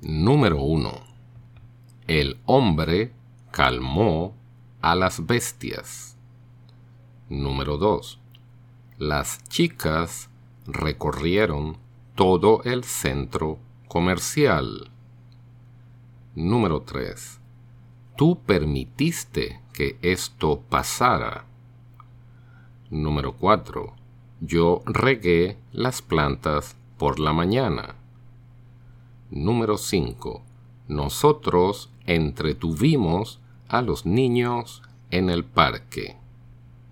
Número 1. El hombre calmó a las bestias. Número 2. Las chicas recorrieron todo el centro comercial. Número 3. Tú permitiste que esto pasara. Número 4. Yo regué las plantas por la mañana. Número 5. Nosotros entretuvimos a los niños en el parque.